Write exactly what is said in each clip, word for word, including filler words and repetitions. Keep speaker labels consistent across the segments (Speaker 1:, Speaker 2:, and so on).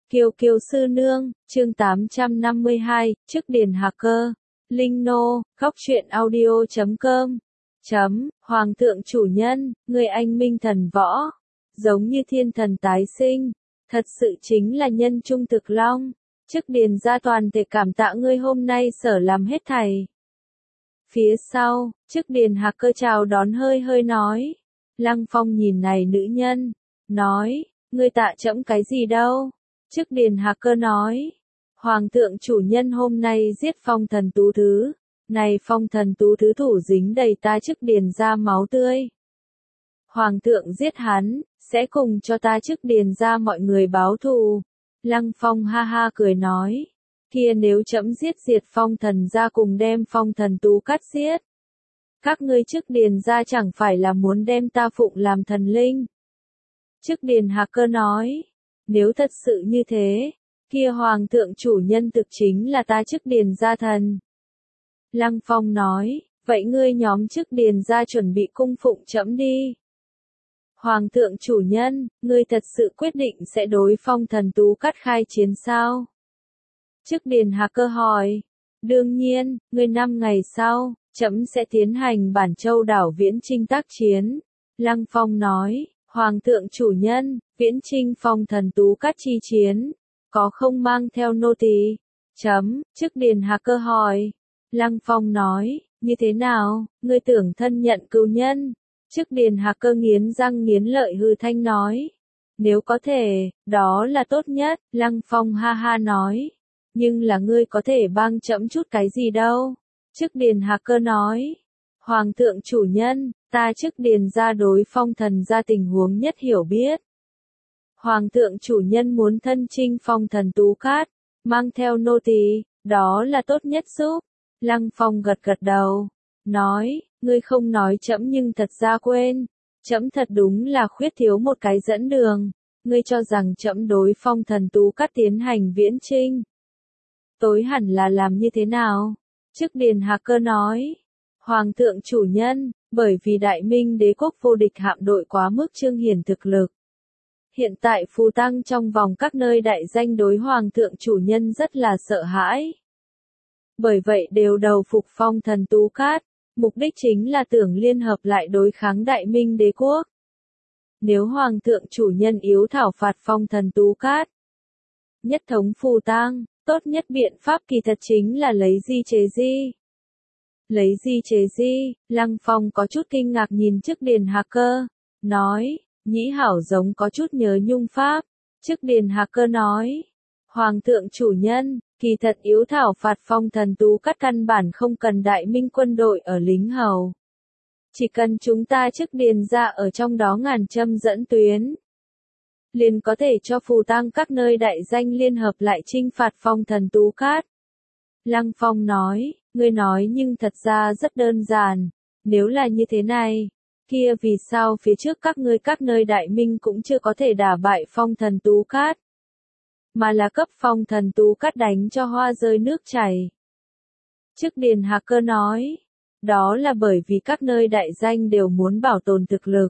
Speaker 1: Kiều Kiều sư nương, chương tám trăm năm mươi hai, chức điền hacker. Linh nô, góc truyện audio chấm com. Chấm, Hoàng thượng chủ nhân, người anh minh thần võ. Giống như thiên thần tái sinh. Thật sự chính là nhân trung thực long. Chức điền gia toàn thể cảm tạ ngươi hôm nay sở làm hết thảy. Phía sau, chức điền hacker chào đón hơi hơi nói. Lăng Phong nhìn này nữ nhân. Nói, ngươi tạ trẫm cái gì đâu. Chức điền hacker nói. Hoàng thượng chủ nhân hôm nay giết phong thần tú thứ. Này phong thần tú thứ thủ dính đầy ta chức điền ra máu tươi. Hoàng thượng giết hắn, sẽ cùng cho ta chức điền ra mọi người báo thù. Lăng Phong ha ha cười nói. Kia nếu trẫm giết diệt phong thần ra cùng đem phong thần tú cắt giết. Các ngươi chức điền ra chẳng phải là muốn đem ta phụng làm thần linh. Chức điền hacker nói. Nếu thật sự như thế, kia hoàng thượng chủ nhân thực chính là ta chức điền gia thần. Lăng Phong nói, vậy ngươi nhóm chức điền gia chuẩn bị cung phụng trẫm đi. Hoàng thượng chủ nhân, ngươi thật sự quyết định sẽ đối phong thần tú cắt khai chiến sao? Chức điền hacker hỏi, đương nhiên, ngươi năm ngày sau, trẫm sẽ tiến hành Bản Châu đảo viễn chinh tác chiến. Lăng Phong nói, Hoàng thượng chủ nhân, viễn chinh phong thần tú cắt chi chiến, có không mang theo nô tỳ? Chấm, chức điền hacker hỏi. Lăng Phong nói, như thế nào, ngươi tưởng thân nhận cừu nhân? Chức điền hacker nghiến răng nghiến lợi hư thanh nói. Nếu có thể, đó là tốt nhất, Lăng Phong ha ha nói. Nhưng là ngươi có thể bang trẫm chút cái gì đâu? Chức điền hacker nói. Hoàng thượng chủ nhân, ta chức điền ra đối phong thần ra tình huống nhất hiểu biết. Hoàng thượng chủ nhân muốn thân chinh phong thần tú cát, mang theo nô tỳ, đó là tốt nhất giúp. Lăng Phong gật gật đầu, nói, ngươi không nói trẫm nhưng thật ra quên, trẫm thật đúng là khuyết thiếu một cái dẫn đường, ngươi cho rằng trẫm đối phong thần tú cát tiến hành viễn chinh. Tối hẳn là làm như thế nào? Chức điền hacker nói. Hoàng thượng chủ nhân, bởi vì Đại Minh đế quốc vô địch hạm đội quá mức trương hiển thực lực. Hiện tại phù tăng trong vòng các nơi đại danh đối Hoàng thượng chủ nhân rất là sợ hãi. Bởi vậy đều đầu phục phong thần tú cát, mục đích chính là tưởng liên hợp lại đối kháng Đại Minh đế quốc. Nếu Hoàng thượng chủ nhân yếu thảo phạt phong thần tú cát, nhất thống phù tăng, tốt nhất biện pháp kỳ thật chính là lấy di chế di. Lấy di chế di, Lăng Phong có chút kinh ngạc nhìn chức điền hacker, nói, nhĩ hảo giống có chút nhớ nhung pháp. Chức điền hacker nói, Hoàng thượng chủ nhân, kỳ thật yếu thảo phạt phong thần tú cắt căn bản không cần Đại Minh quân đội ở lính hầu. Chỉ cần chúng ta chức điền ra ở trong đó ngàn châm dẫn tuyến. Liền có thể cho phù tăng các nơi đại danh liên hợp lại chinh phạt phong thần tú cát. Lăng Phong nói, ngươi nói nhưng thật ra rất đơn giản, nếu là như thế này, kia vì sao phía trước các ngươi các nơi Đại Minh cũng chưa có thể đả bại phong thần tú cát, mà là cấp phong thần tú cát đánh cho hoa rơi nước chảy. Chức điền hacker nói, đó là bởi vì các nơi đại danh đều muốn bảo tồn thực lực,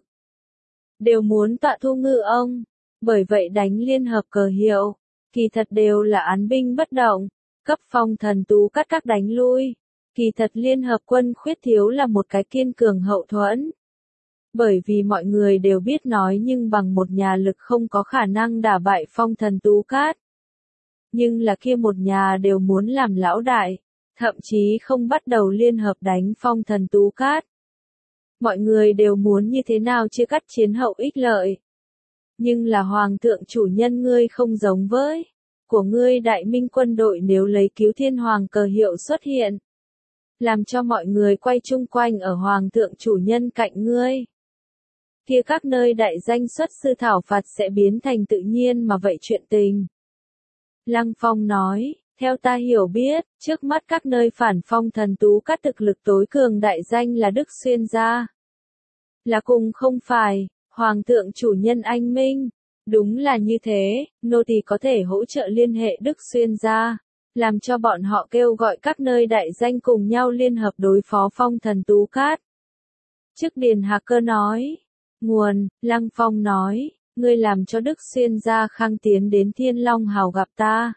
Speaker 1: đều muốn tọa thu ngư ông, bởi vậy đánh liên hợp cờ hiệu, kỳ thật đều là án binh bất động. Cấp phong thần tú cát các đánh lui, kỳ thật liên hợp quân khuyết thiếu là một cái kiên cường hậu thuẫn. Bởi vì mọi người đều biết nói nhưng bằng một nhà lực không có khả năng đả bại phong thần tú cát. Nhưng là kia một nhà đều muốn làm lão đại, thậm chí không bắt đầu liên hợp đánh phong thần tú cát. Mọi người đều muốn như thế nào chia cắt chiến hậu ích lợi. Nhưng là hoàng thượng chủ nhân ngươi không giống với của ngươi Đại Minh quân đội nếu lấy cứu thiên hoàng cờ hiệu xuất hiện. Làm cho mọi người quay chung quanh ở hoàng thượng chủ nhân cạnh ngươi. Kia các nơi đại danh xuất sư thảo phạt sẽ biến thành tự nhiên mà vậy chuyện tình. Lăng Phong nói, theo ta hiểu biết, trước mắt các nơi phản phong thần tú cát thực lực tối cường đại danh là Đức Xuyên gia. Là cùng không phải, hoàng thượng chủ nhân anh minh. Đúng là như thế, nô tỳ có thể hỗ trợ liên hệ Đức Xuyên gia, làm cho bọn họ kêu gọi các nơi đại danh cùng nhau liên hợp đối phó phong thần tú cát. Chức điền hacker nói, nguồn, Lăng Phong nói, ngươi làm cho Đức Xuyên gia khang tiến đến Thiên Long Hào gặp ta.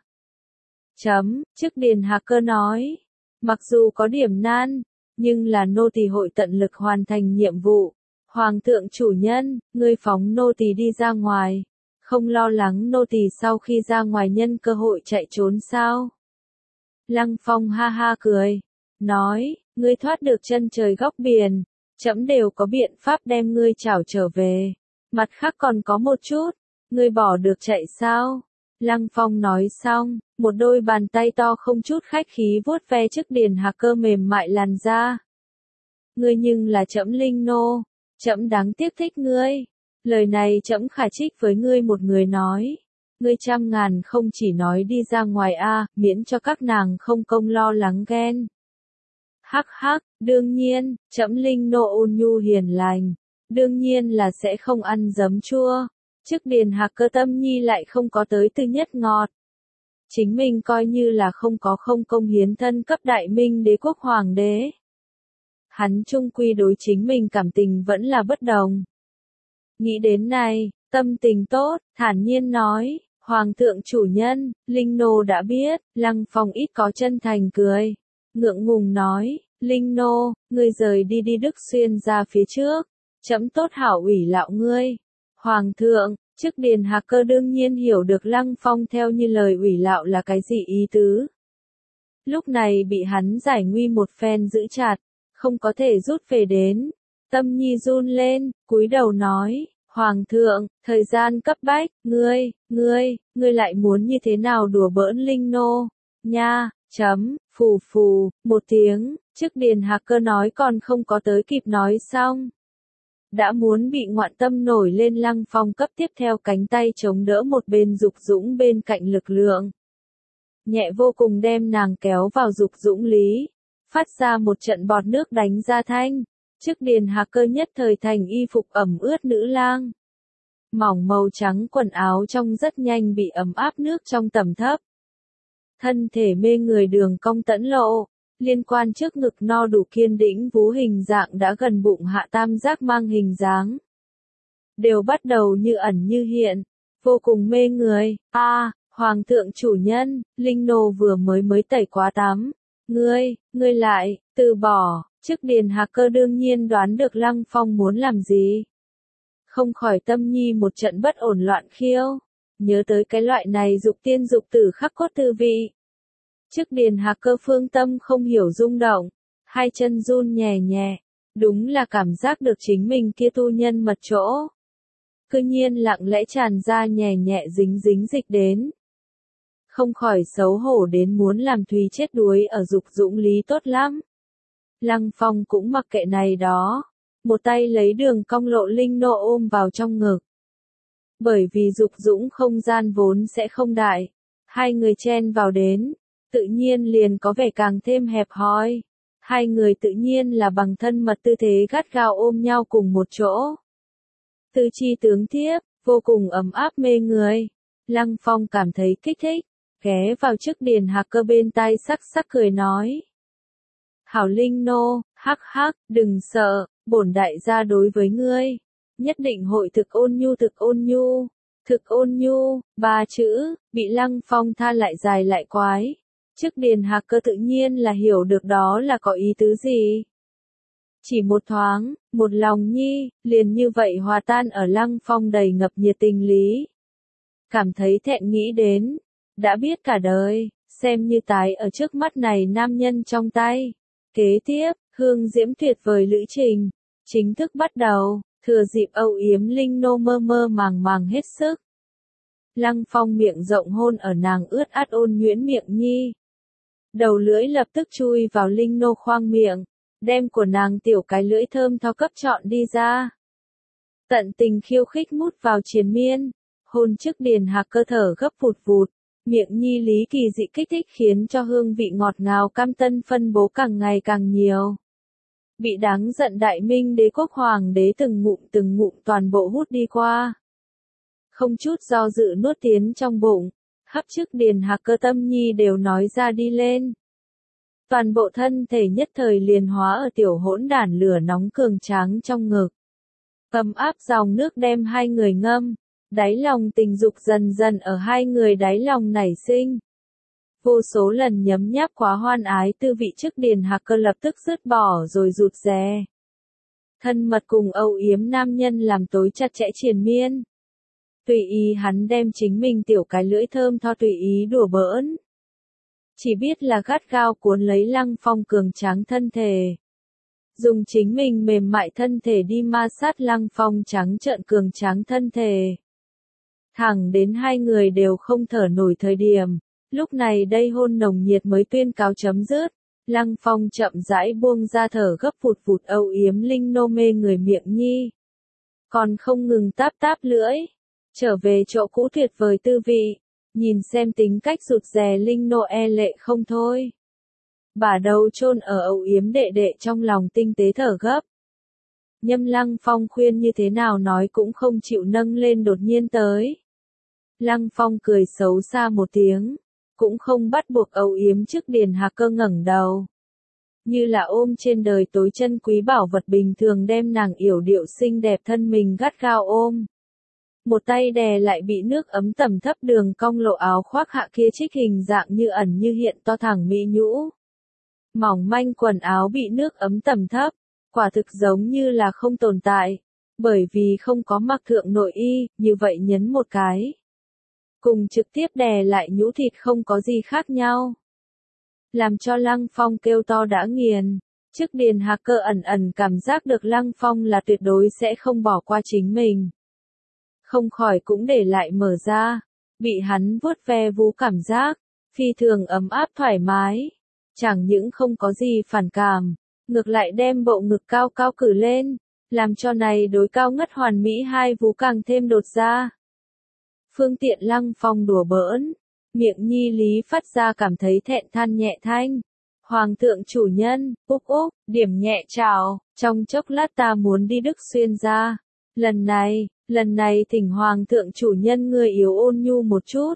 Speaker 1: Chấm, chức Điền Hạc Cơ nói, mặc dù có điểm nan, nhưng là nô tỳ hội tận lực hoàn thành nhiệm vụ. Hoàng thượng chủ nhân, ngươi phóng nô tỳ đi ra ngoài, không lo lắng nô tỳ sau khi ra ngoài nhân cơ hội chạy trốn sao? Lăng Phong ha ha cười, nói, ngươi thoát được chân trời góc biển, trẫm đều có biện pháp đem ngươi trảo trở về. Mặt khác còn có một chút, ngươi bỏ được chạy sao? Lăng Phong nói xong, một đôi bàn tay to không chút khách khí vuốt ve chức Điền Hạc Cơ mềm mại làn da. Ngươi nhưng là trẫm linh nô, trẫm đáng tiếc thích ngươi. Lời này trẫm khả trích với ngươi một người nói. Ngươi trăm ngàn không chỉ nói đi ra ngoài a, miễn cho các nàng không công lo lắng ghen. Hắc hắc, đương nhiên, trẫm linh nô ôn nhu hiền lành, đương nhiên là sẽ không ăn giấm chua. Chức Điền Hạc Cơ tâm nhi lại không có tới tư nhất ngọt. Chính mình coi như là không có không công hiến thân cấp đại minh đế quốc hoàng đế. Hắn chung quy đối chính mình cảm tình vẫn là bất đồng. Nghĩ đến này, tâm tình tốt, thản nhiên nói, Hoàng thượng chủ nhân, Linh Nô đã biết. Lăng Phong ít có chân thành cười, ngượng ngùng nói, Linh Nô, ngươi rời đi đi Đức Xuyên ra phía trước, trẫm tốt hảo ủy lạo ngươi. Hoàng thượng, chức Điền Hạc Cơ đương nhiên hiểu được Lăng Phong theo như lời ủy lạo là cái gì ý tứ. Lúc này bị hắn giải nguy một phen giữ chặt, không có thể rút về đến. Tâm nhi run lên, cúi đầu nói, Hoàng thượng, thời gian cấp bách, ngươi, ngươi, ngươi lại muốn như thế nào đùa bỡn Linh Nô, nha, chấm, phù phù, một tiếng, chức Điền Hạc Cơ nói còn không có tới kịp nói xong. Đã muốn bị ngoạn tâm nổi lên Lăng Phong cấp tiếp theo cánh tay chống đỡ một bên Dục Dũng bên cạnh lực lượng. Nhẹ vô cùng đem nàng kéo vào Dục Dũng lý, phát ra một trận bọt nước đánh ra thanh. Chức Điền Hạc Cơ nhất thời thành y phục ẩm ướt nữ lang. Mỏng màu trắng quần áo trong rất nhanh bị ấm áp nước trong tầm thấp. Thân thể mê người đường cong tẫn lộ, liên quan trước ngực no đủ kiên đĩnh vú hình dạng đã gần bụng hạ tam giác mang hình dáng. Đều bắt đầu như ẩn như hiện, vô cùng mê người. A, à, Hoàng thượng chủ nhân, Linh Nô vừa mới mới tẩy quá tắm. Ngươi, ngươi lại, từ bỏ. Chức Điền Hạc Cơ đương nhiên đoán được Lăng Phong muốn làm gì. Không khỏi tâm nhi một trận bất ổn loạn khiêu. Nhớ tới cái loại này dục tiên dục tử khắc cốt tư vị. Chức Điền Hạc Cơ phương tâm không hiểu rung động. Hai chân run nhẹ nhẹ. Đúng là cảm giác được chính mình kia tu nhân mật chỗ. Cư nhiên lặng lẽ tràn ra nhẹ nhẹ dính dính dịch đến. Không khỏi xấu hổ đến muốn làm Thúy chết đuối ở Dục Dũng lý tốt lắm. Lăng Phong cũng mặc kệ này đó, một tay lấy đường cong lộ Linh Nô ôm vào trong ngực. Bởi vì Dục Dũng không gian vốn sẽ không đại, hai người chen vào đến, tự nhiên liền có vẻ càng thêm hẹp hòi. Hai người tự nhiên là bằng thân mật tư thế gắt gao ôm nhau cùng một chỗ. Tư chi tướng thiếp, vô cùng ấm áp mê người. Lăng Phong cảm thấy kích thích, ghé vào chức Điền Hạc Cơ bên tai sắc sắc cười nói. Hảo Linh Nô, hắc hắc, đừng sợ, bổn đại gia đối với ngươi, nhất định hội thực ôn nhu thực ôn nhu, thực ôn nhu, ba chữ, bị Lăng Phong tha lại dài lại quái. Chức Điền Hạc Cơ tự nhiên là hiểu được đó là có ý tứ gì. Chỉ một thoáng, một lòng nhi, liền như vậy hòa tan ở Lăng Phong đầy ngập nhiệt tình lý. Cảm thấy thẹn nghĩ đến, đã biết cả đời, xem như tái ở trước mắt này nam nhân trong tay. Kế tiếp, hương diễm tuyệt vời lữ trình, chính thức bắt đầu, thừa dịp âu yếm Linh Nô mơ mơ màng màng hết sức. Lăng Phong miệng rộng hôn ở nàng ướt át ôn nhuyễn miệng nhi. Đầu lưỡi lập tức chui vào Linh Nô khoang miệng, đem của nàng tiểu cái lưỡi thơm tho cấp chọn đi ra. Tận tình khiêu khích mút vào triền miên, hôn chức Điền Hạc Cơ thở gấp vụt vụt. Miệng nhi lý kỳ dị kích thích khiến cho hương vị ngọt ngào cam tân phân bố càng ngày càng nhiều. Bị đáng giận đại minh đế quốc hoàng đế từng ngụm từng ngụm toàn bộ hút đi qua. Không chút do dự nuốt tiến trong bụng, hấp chức Điền Hạc Cơ tâm nhi đều nói ra đi lên. Toàn bộ thân thể nhất thời liền hóa ở tiểu hỗn đản lửa nóng cường tráng trong ngực. Ấm áp dòng nước đem hai người ngâm, Đáy lòng tình dục dần dần ở hai người đáy lòng nảy sinh. Vô số lần nhấm nháp quá hoan ái tư vị trước Điền Hạc Cơ lập tức dứt bỏ rồi rụt rè. Thân mật cùng âu yếm nam nhân làm tối chặt chẽ triền miên. Tùy ý hắn đem chính mình tiểu cái lưỡi thơm tho tùy ý đùa bỡn. Chỉ biết là gắt gao cuốn lấy Lăng Phong cường tráng thân thể. Dùng chính mình mềm mại thân thể đi ma sát Lăng Phong trắng trợn cường tráng thân thể. Thẳng đến hai người đều không thở nổi thời điểm, lúc này đây hôn nồng nhiệt mới tuyên cáo chấm dứt. Lăng Phong chậm rãi buông ra thở gấp vụt vụt âu yếm Linh Nô mê người miệng nhi. Còn không ngừng táp táp lưỡi. Trở về chỗ cũ tuyệt vời tư vị. Nhìn xem tính cách rụt rè Linh Nô e lệ không thôi. Bà đầu chôn ở âu yếm đệ đệ trong lòng tinh tế thở gấp. Nhâm Lăng Phong khuyên như thế nào nói cũng không chịu nâng lên đột nhiên tới. Lăng Phong cười xấu xa một tiếng. Cũng không bắt buộc âu yếm trước Điền Hạc Cơ ngẩng đầu. Như là ôm trên đời tối chân quý bảo vật bình thường đem nàng yểu điệu xinh đẹp thân mình gắt gao ôm. Một tay đè lại bị nước ấm tầm thấp đường cong lộ áo khoác hạ kia trích hình dạng như ẩn như hiện to thẳng mỹ nhũ. Mỏng manh quần áo bị nước ấm tầm thấp, quả thực giống như là không tồn tại, bởi vì không có mặc thượng nội y, như vậy nhấn một cái. Cùng trực tiếp đè lại nhũ thịt không có gì khác nhau. Làm cho Lăng Phong kêu to đã nghiền, trước Điền Hạc Cơ ẩn ẩn cảm giác được Lăng Phong là tuyệt đối sẽ không bỏ qua chính mình. Không khỏi cũng để lại mở ra, bị hắn vuốt ve vú cảm giác, phi thường ấm áp thoải mái. Chẳng những không có gì phản cảm, ngược lại đem bộ ngực cao cao cử lên, làm cho này đối cao ngất hoàn mỹ hai vú càng thêm đột ra. Phương tiện Lăng Phong đùa bỡn, miệng nhi lý phát ra cảm thấy thẹn than nhẹ thanh. Hoàng thượng chủ nhân, úc úc, điểm nhẹ chào, trong chốc lát ta muốn đi Đức Xuyên ra. Lần này, lần này thỉnh Hoàng thượng chủ nhân người yếu ôn nhu một chút.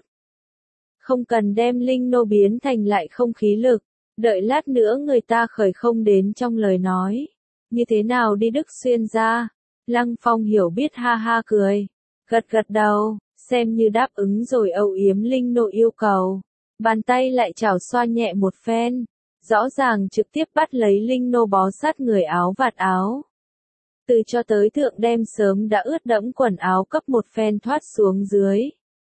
Speaker 1: Không cần đem Linh Nô biến thành lại không khí lực, đợi lát nữa người ta khởi không đến trong lời nói. Như thế nào đi Đức Xuyên ra? Lăng Phong hiểu biết ha ha cười, gật gật đầu. Xem như đáp ứng rồi âu yếm Linh Nô yêu cầu. Bàn tay lại chảo xoa nhẹ một phen. Rõ ràng trực tiếp bắt lấy Linh Nô bó sát người áo vạt áo. Từ cho tới thượng đem sớm đã ướt đẫm quần áo cấp một phen thoát xuống dưới.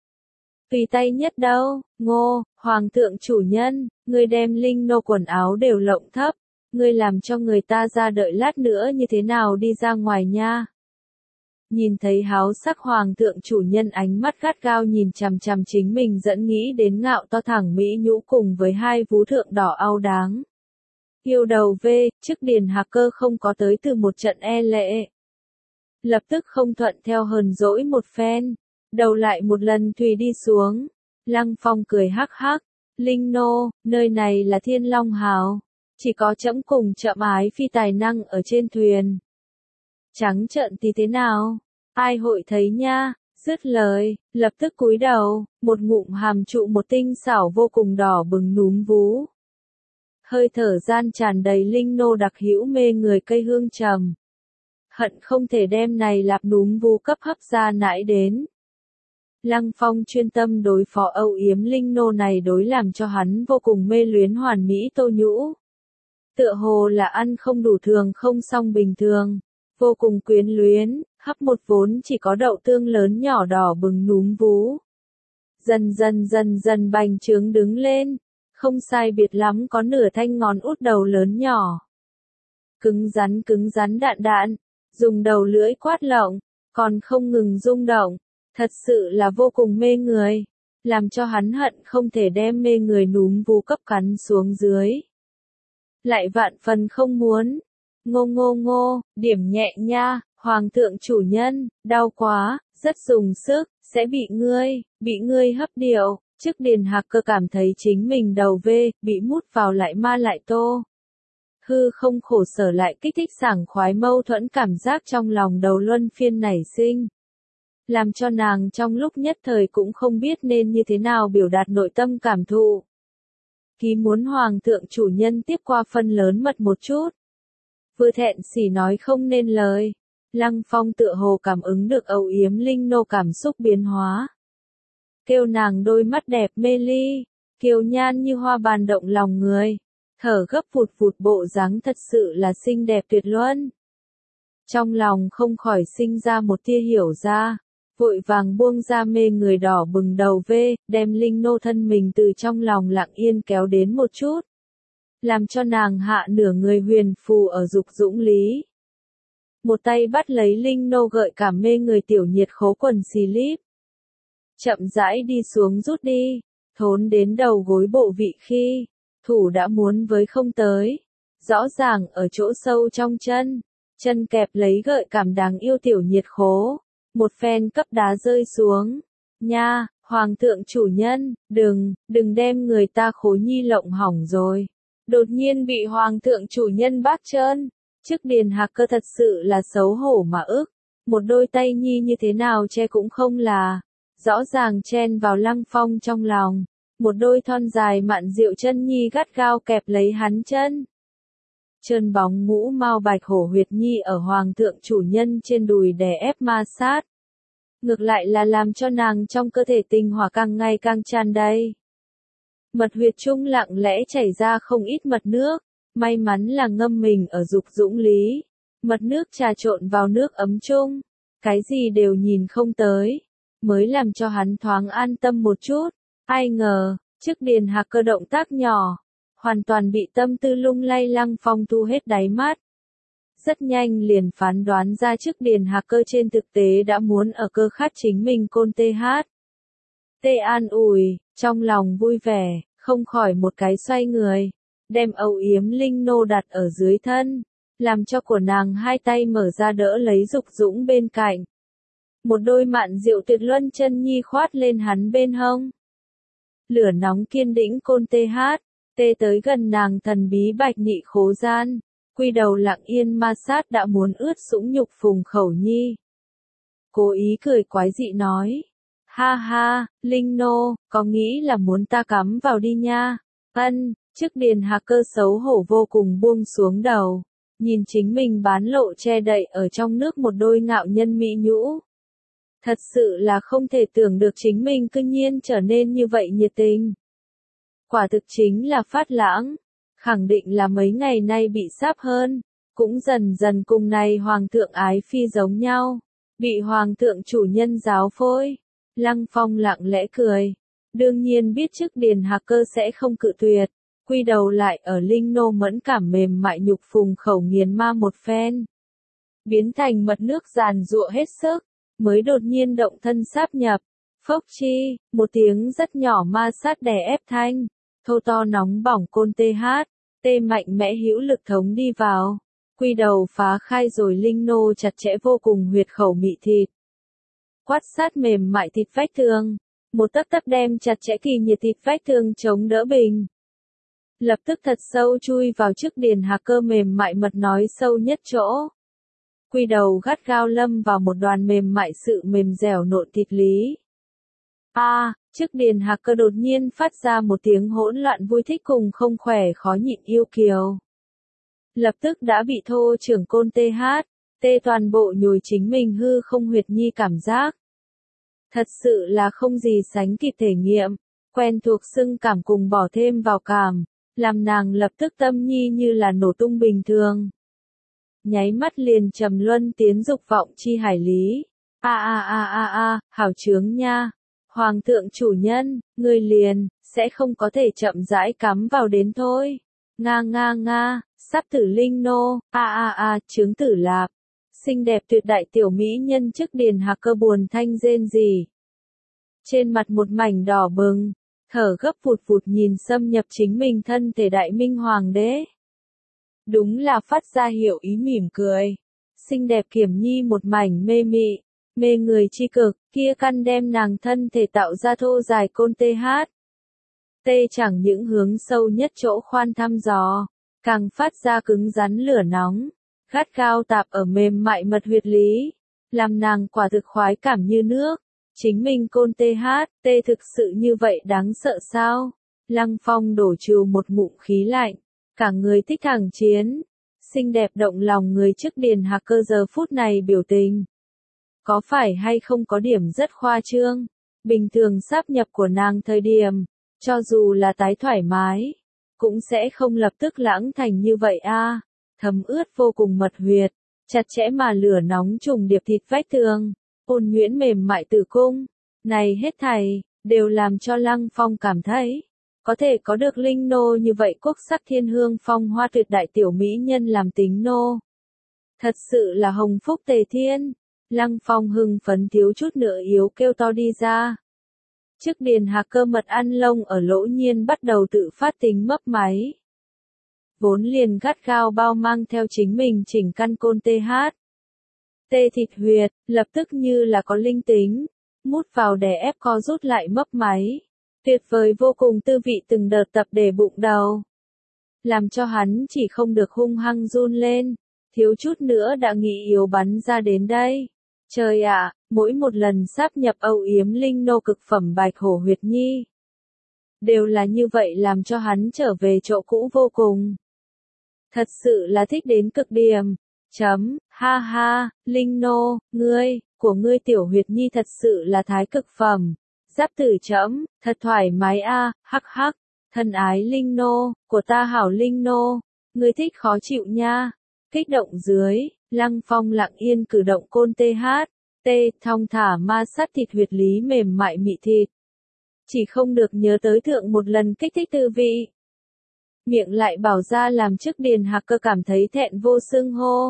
Speaker 1: Tùy tay nhất đâu, ngô, Hoàng thượng chủ nhân, người đem Linh Nô quần áo đều lộng thấp. Người làm cho người ta ra đợi lát nữa như thế nào đi ra ngoài nha. Nhìn thấy háo sắc hoàng thượng chủ nhân ánh mắt gắt gao nhìn chằm chằm chính mình dẫn nghĩ đến ngạo to thẳng mỹ nhũ cùng với hai vú thượng đỏ ao đáng. Yêu đầu về, trước Điền Hạc Cơ không có tới từ một trận e lệ. Lập tức không thuận theo hờn dỗi một phen, đầu lại một lần thùy đi xuống. Lăng Phong cười hắc hắc, Linh Nô, nơi này là Thiên Long Hào, chỉ có trẫm cùng trẫm ái phi tài năng ở trên thuyền. Trắng trợn thì thế nào? Ai hội thấy nha? Dứt lời, lập tức cúi đầu, một ngụm hàm trụ một tinh xảo vô cùng đỏ bừng núm vú. Hơi thở gian tràn đầy Linh Nô đặc hữu mê người cây hương trầm. Hận không thể đem này lạp núm vú cấp hấp ra nãi đến. Lăng Phong chuyên tâm đối phó âu yếm Linh Nô này đối làm cho hắn vô cùng mê luyến hoàn mỹ tô nhũ. Tựa hồ là ăn không đủ thường không xong bình thường. Vô cùng quyến luyến, hấp một vốn chỉ có đậu tương lớn nhỏ đỏ bừng núm vú. Dần dần dần dần bành trướng đứng lên, không sai biệt lắm có nửa thanh ngón út đầu lớn nhỏ. Cứng rắn cứng rắn đạn đạn, dùng đầu lưỡi quát lộng, còn không ngừng rung động, thật sự là vô cùng mê người, làm cho hắn hận không thể đem mê người núm vú cấp cắn xuống dưới. Lại vạn phần không muốn. Ngô ngô ngô, điểm nhẹ nha, Hoàng thượng chủ nhân, đau quá, rất dùng sức, sẽ bị ngươi, bị ngươi hấp điệu. Trước Điền Hạc Cơ cảm thấy chính mình đầu vê, bị mút vào lại ma lại tô. Hư không khổ sở lại kích thích sảng khoái mâu thuẫn cảm giác trong lòng đầu luân phiên nảy sinh. Làm cho nàng trong lúc nhất thời cũng không biết nên như thế nào biểu đạt nội tâm cảm thụ. Ký muốn Hoàng thượng chủ nhân tiếp qua phân lớn mật một chút. Vừa thẹn xỉ nói không nên lời. Lăng Phong tựa hồ cảm ứng được âu yếm Linh Nô cảm xúc biến hóa. Kêu nàng đôi mắt đẹp mê ly, kiều nhan như hoa bàn động lòng người, thở gấp vụt vụt bộ dáng thật sự là xinh đẹp tuyệt luân. Trong lòng không khỏi sinh ra một tia hiểu ra, vội vàng buông ra mê người đỏ bừng đầu vê, đem Linh Nô thân mình từ trong lòng lặng yên kéo đến một chút, làm cho nàng hạ nửa người huyền phù ở dục dũng lý. Một tay bắt lấy Linh Nô gợi cảm mê người tiểu nhiệt khố quần xì líp. Chậm rãi đi xuống rút đi, thốn đến đầu gối bộ vị khi, thủ đã muốn với không tới. Rõ ràng ở chỗ sâu trong chân, chân kẹp lấy gợi cảm đáng yêu tiểu nhiệt khố. Một phen cấp đá rơi xuống. Nha, hoàng thượng chủ nhân, đừng, đừng đem người ta khối nhi lộng hỏng rồi. Đột nhiên bị hoàng thượng chủ nhân bác trơn. Trước Điền Hạc Cơ thật sự là xấu hổ mà ức. Một đôi tay nhi như thế nào che cũng không là. Rõ ràng chen vào Lăng Phong trong lòng. Một đôi thon dài mạn diệu chân nhi gắt gao kẹp lấy hắn chân. Trơn bóng ngũ mao bạch hổ huyệt nhi ở hoàng thượng chủ nhân trên đùi đè ép ma sát. Ngược lại là làm cho nàng trong cơ thể tinh hỏa càng ngày càng tràn đầy. Mật huyệt trung lặng lẽ chảy ra không ít mật nước. May mắn là ngâm mình ở dục dũng lý. Mật nước trà trộn vào nước ấm chung. Cái gì đều nhìn không tới. Mới làm cho hắn thoáng an tâm một chút. Ai ngờ, trước Điền Hạc Cơ động tác nhỏ. Hoàn toàn bị tâm tư lung lay Lăng Phong thu hết đáy mắt. Rất nhanh liền phán đoán ra trước Điền Hạc Cơ trên thực tế đã muốn ở cơ khát chính mình côn tê hát. Tê an ủi, trong lòng vui vẻ, không khỏi một cái xoay người. Đem âu yếm Linh Nô đặt ở dưới thân, làm cho của nàng hai tay mở ra đỡ lấy dục dũng bên cạnh. Một đôi mạn diệu tuyệt luân chân nhi khoát lên hắn bên hông. Lửa nóng kiên đĩnh côn tê hát, tê tới gần nàng thần bí bạch nhị khố gian, quy đầu lặng yên ma sát đã muốn ướt sũng nhục phùng khẩu nhi. Cố ý cười quái dị nói, ha ha, Linh Nô, có nghĩ là muốn ta cắm vào đi nha, ân. Trước Điền Hạc Cơ xấu hổ vô cùng buông xuống đầu, nhìn chính mình bán lộ che đậy ở trong nước một đôi ngạo nhân mỹ nhũ. Thật sự là không thể tưởng được chính mình cư nhiên trở nên như vậy nhiệt tình. Quả thực chính là phát lãng, khẳng định là mấy ngày nay bị sáp hơn, cũng dần dần cùng này hoàng thượng ái phi giống nhau, bị hoàng thượng chủ nhân giáo phối. Lăng Phong lặng lẽ cười, đương nhiên biết trước Điền Hạc Cơ sẽ không cự tuyệt. Quy đầu lại ở Linh Nô mẫn cảm mềm mại nhục phùng khẩu nghiền ma một phen. Biến thành mật nước giàn giụa hết sức, mới đột nhiên động thân sáp nhập. Phốc chi, một tiếng rất nhỏ ma sát đè ép thanh, thô to nóng bỏng côn tê hát, tê mạnh mẽ hữu lực thống đi vào. Quy đầu phá khai rồi Linh Nô chặt chẽ vô cùng huyệt khẩu mị thịt. Quát sát mềm mại thịt vách thương, một tấc tấc đem chặt chẽ kỳ nhiệt thịt vách thương chống đỡ bình. Lập tức thật sâu chui vào trước Điền Hạc Cơ mềm mại mật nói sâu nhất chỗ. Quy đầu gắt gao lâm vào một đoàn mềm mại sự mềm dẻo nộn thịt lý. A, à, trước Điền Hạc Cơ đột nhiên phát ra một tiếng hỗn loạn vui thích cùng không khỏe khó nhịn yêu kiều. Lập tức đã bị thô trưởng côn tê hát, tê toàn bộ nhồi chính mình hư không huyệt nhi cảm giác. Thật sự là không gì sánh kịp thể nghiệm, quen thuộc xưng cảm cùng bỏ thêm vào cảm. Làm nàng lập tức tâm nhi như là nổ tung bình thường. Nháy mắt liền trầm luân tiến dục vọng chi hải lý. A a a a a, hảo chướng nha. Hoàng thượng chủ nhân, người liền, sẽ không có thể chậm rãi cắm vào đến thôi. Nga nga nga, sắp tử Linh Nô, a a a, chướng tử lạp. Xinh đẹp tuyệt đại tiểu mỹ nhân trước Điền Hạc Cơ buồn thanh rên rỉ. Trên mặt một mảnh đỏ bừng. Thở gấp vụt vụt nhìn xâm nhập chính mình thân thể đại minh hoàng đế. Đúng là phát ra hiểu ý mỉm cười. Xinh đẹp Kiểm Nhi một mảnh mê mị, mê người chi cực, kia căn đem nàng thân thể tạo ra thô dài côn tê hát. Tê chẳng những hướng sâu nhất chỗ khoan thăm dò, càng phát ra cứng rắn lửa nóng, gắt gao tạp ở mềm mại mật huyệt lý, làm nàng quả thực khoái cảm như nước. Chính mình côn tê hát, tê thực sự như vậy đáng sợ sao? Lăng Phong đổ trừ một ngụm khí lạnh, cả người thích thẳng chiến. xinh đẹp động lòng người trước Điền Hạc Cơ giờ phút này biểu tình. Có phải hay không có điểm rất khoa trương? Bình thường sáp nhập của nàng thời điểm, cho dù là tái thoải mái, cũng sẽ không lập tức lãng thành như vậy a. Thấm ướt vô cùng mật huyệt, chặt chẽ mà lửa nóng trùng điệp thịt vách tường, ôn nhuyễn mềm mại tử cung. Này hết thảy, đều làm cho Lăng Phong cảm thấy, có thể có được linh nô như vậy quốc sắc thiên hương phong hoa tuyệt đại tiểu mỹ nhân làm tính nô. Thật sự là hồng phúc tề thiên. Lăng Phong hưng phấn thiếu chút nữa yếu kêu to đi ra. Trước Điền Hạc Cơ mật ăn lông ở lỗ nhiên bắt đầu tự phát tính mấp máy. Vốn liền gắt gao bao mang theo chính mình chỉnh căn côn tê hát. Tê thịt huyệt, lập tức như là có linh tính, mút vào đè ép co rút lại mấp máy. Tuyệt vời vô cùng tư vị từng đợt tập để bụng đầu. Làm cho hắn chỉ không được hung hăng run lên, thiếu chút nữa đã nghĩ yếu bắn ra đến đây. Trời ạ, mỗi một lần sáp nhập âu yếm linh nô cực phẩm Bạch Hổ Huyệt Nhi. Đều là như vậy làm cho hắn trở về chỗ cũ vô cùng. Thật sự là thích đến cực điểm. Chấm, ha ha, linh nô, ngươi, của ngươi tiểu huyệt nhi thật sự là thái cực phẩm. Giáp tử chấm, thật thoải mái a, hắc hắc, thân ái linh nô, của ta hảo linh nô, ngươi thích khó chịu nha. Kích động dưới, Lăng Phong lặng yên cử động côn tê hát, tê, thong thả ma sát thịt huyệt lý mềm mại mị thịt. Chỉ không được nhớ tới thượng một lần kích thích tư vị. Miệng lại bảo ra làm trước Điền Hạc Cơ cảm thấy thẹn vô xưng hô.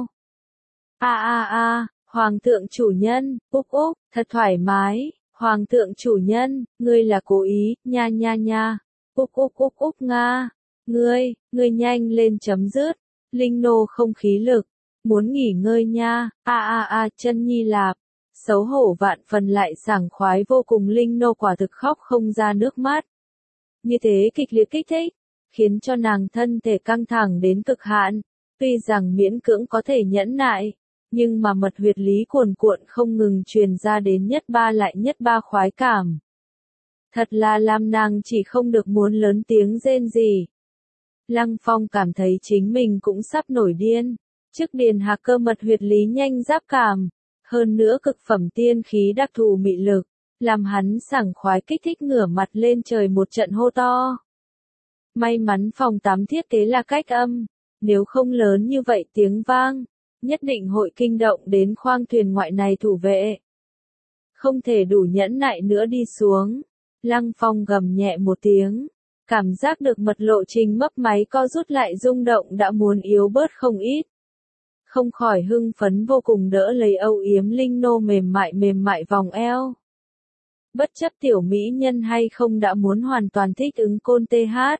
Speaker 1: A a a, Hoàng thượng chủ nhân, úc úc, thật thoải mái. Hoàng thượng chủ nhân, ngươi là cố ý, nha nha nha. Úc úc úc úc nga. Ngươi, ngươi nhanh lên chấm dứt. Linh nô không khí lực. Muốn nghỉ ngơi nha. A a a, chân nhi lạp. Xấu hổ vạn phần lại sảng khoái vô cùng linh nô quả thực khóc không ra nước mắt. Như thế kịch liệt kích thích, khiến cho nàng thân thể căng thẳng đến cực hạn. Tuy rằng miễn cưỡng có thể nhẫn nại, nhưng mà mật huyệt lý cuồn cuộn không ngừng truyền ra đến nhất ba lại nhất ba khoái cảm. Thật là làm nàng chỉ không được muốn lớn tiếng rên gì. Lăng Phong cảm thấy chính mình cũng sắp nổi điên. Trước Điền Hạc Cơ mật huyệt lý nhanh giáp cảm, hơn nữa cực phẩm tiên khí đặc thù mị lực, làm hắn sảng khoái kích thích ngửa mặt lên trời một trận hô to. May mắn phòng tắm thiết kế là cách âm, nếu không lớn như vậy tiếng vang, nhất định hội kinh động đến khoang thuyền ngoại này thủ vệ. Không thể đủ nhẫn nại nữa đi xuống. Lăng Phong gầm nhẹ một tiếng, cảm giác được mật lộ trình mấp máy co rút lại rung động đã muốn yếu bớt không ít. Không khỏi hưng phấn vô cùng đỡ lấy âu yếm linh nô mềm mại mềm mại vòng eo. Bất chấp tiểu mỹ nhân hay không đã muốn hoàn toàn thích ứng côn tê hát.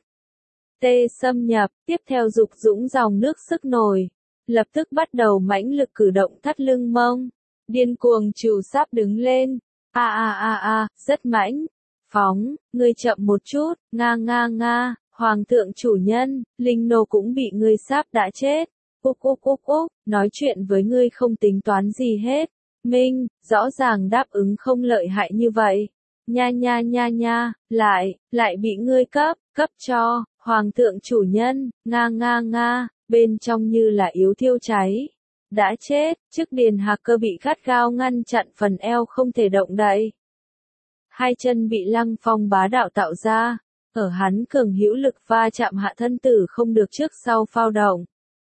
Speaker 1: Tê xâm nhập, tiếp theo dục dũng dòng nước sức nổi. Lập tức bắt đầu mãnh lực cử động thắt lưng mông. Điên cuồng trù sáp đứng lên. A a a a, rất mãnh. Phóng, ngươi chậm một chút, nga nga nga, hoàng thượng chủ nhân, linh nô cũng bị ngươi sáp đã chết. Úc úc úc úc, nói chuyện với ngươi không tính toán gì hết. Minh, rõ ràng đáp ứng không lợi hại như vậy. Nha nha nha nha, lại, lại bị ngươi cấp, cấp cho, hoàng thượng chủ nhân, nga nga nga, bên trong như là yếu thiêu cháy. Đã chết, trước Điền Hạc Cơ bị gắt gao ngăn chặn phần eo không thể động đậy. Hai chân bị Lăng Phong bá đạo tạo ra, ở hắn cường hữu lực va chạm hạ thân tử không được trước sau phao động.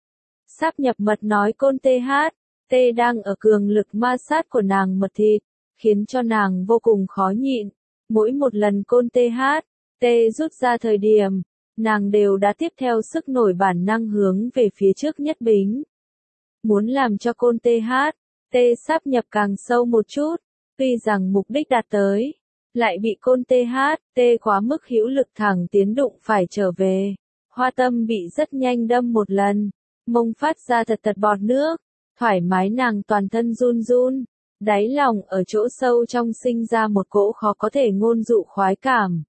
Speaker 1: Sáp nhập mật nói côn tê hát, tê đang ở cường lực ma sát của nàng mật thịt, khiến cho nàng vô cùng khó nhịn. Mỗi một lần côn tê hát, tê rút ra thời điểm, nàng đều đã tiếp theo sức nổi bản năng hướng về phía trước nhất bính. Muốn làm cho côn tê hát, tê sáp nhập càng sâu một chút, tuy rằng mục đích đạt tới, lại bị côn tê hát, tê quá mức hữu lực thẳng tiến đụng phải trở về. Hoa tâm bị rất nhanh đâm một lần, mông phát ra thật thật bọt nước, thoải mái nàng toàn thân run run, đáy lòng ở chỗ sâu trong sinh ra một cỗ khó có thể ngôn dụ khoái cảm.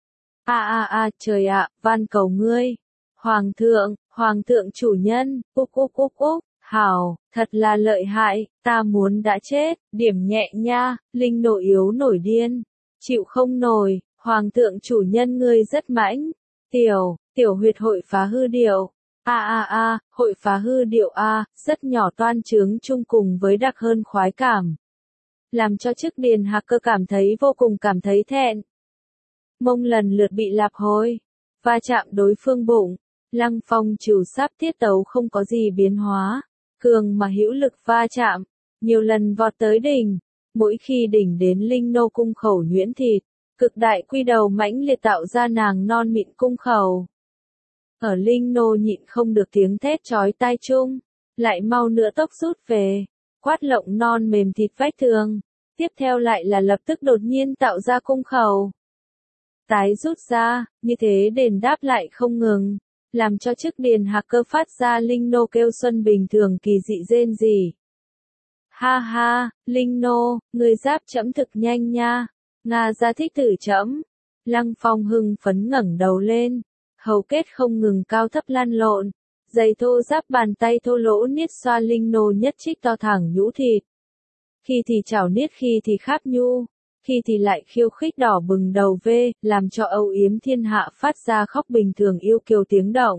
Speaker 1: A a a, trời ạ, van cầu ngươi. Hoàng thượng, hoàng thượng chủ nhân, úc úc úc úc, hảo, thật là lợi hại, ta muốn đã chết, điểm nhẹ nha, linh nộ yếu nổi điên, chịu không nổi, hoàng thượng chủ nhân ngươi rất mãnh, tiểu, tiểu huyệt hội phá hư điệu, A a a, hội phá hư điệu A, rất nhỏ toan trướng chung cùng với đặc hơn khoái cảm. Làm cho chức điền hacker cảm thấy vô cùng cảm thấy thẹn. Mông lần lượt bị lạp hối, va chạm đối phương bụng. Lăng Phong trừ sáp tiết tấu không có gì biến hóa, cường mà hữu lực va chạm, nhiều lần vọt tới đỉnh, mỗi khi đỉnh đến linh nô cung khẩu nhuyễn thịt, cực đại quy đầu mãnh liệt tạo ra nàng non mịn cung khẩu. Ở linh nô nhịn không được tiếng thét chói tai chung, lại mau nữa tốc rút về, quát lộng non mềm thịt vách tường, tiếp theo lại là lập tức đột nhiên tạo ra cung khẩu. Tái rút ra, như thế đền đáp lại không ngừng, làm cho chức điền hacker phát ra linh nô kêu xuân bình thường kỳ dị rên rỉ. Ha ha, linh nô, người giáp chẫm thực nhanh nha, Nga ra thích tử chẫm. Lăng Phong hưng phấn ngẩng đầu lên, hầu kết không ngừng cao thấp lăn lộn, giày thô giáp bàn tay thô lỗ niết xoa linh nô nhất trích to thẳng nhũ thịt. Khi thì chảo niết khi thì kháp nhu, khi thì lại khiêu khích đỏ bừng đầu vê, làm cho âu yếm thiên hạ phát ra khóc bình thường yêu kiều tiếng động.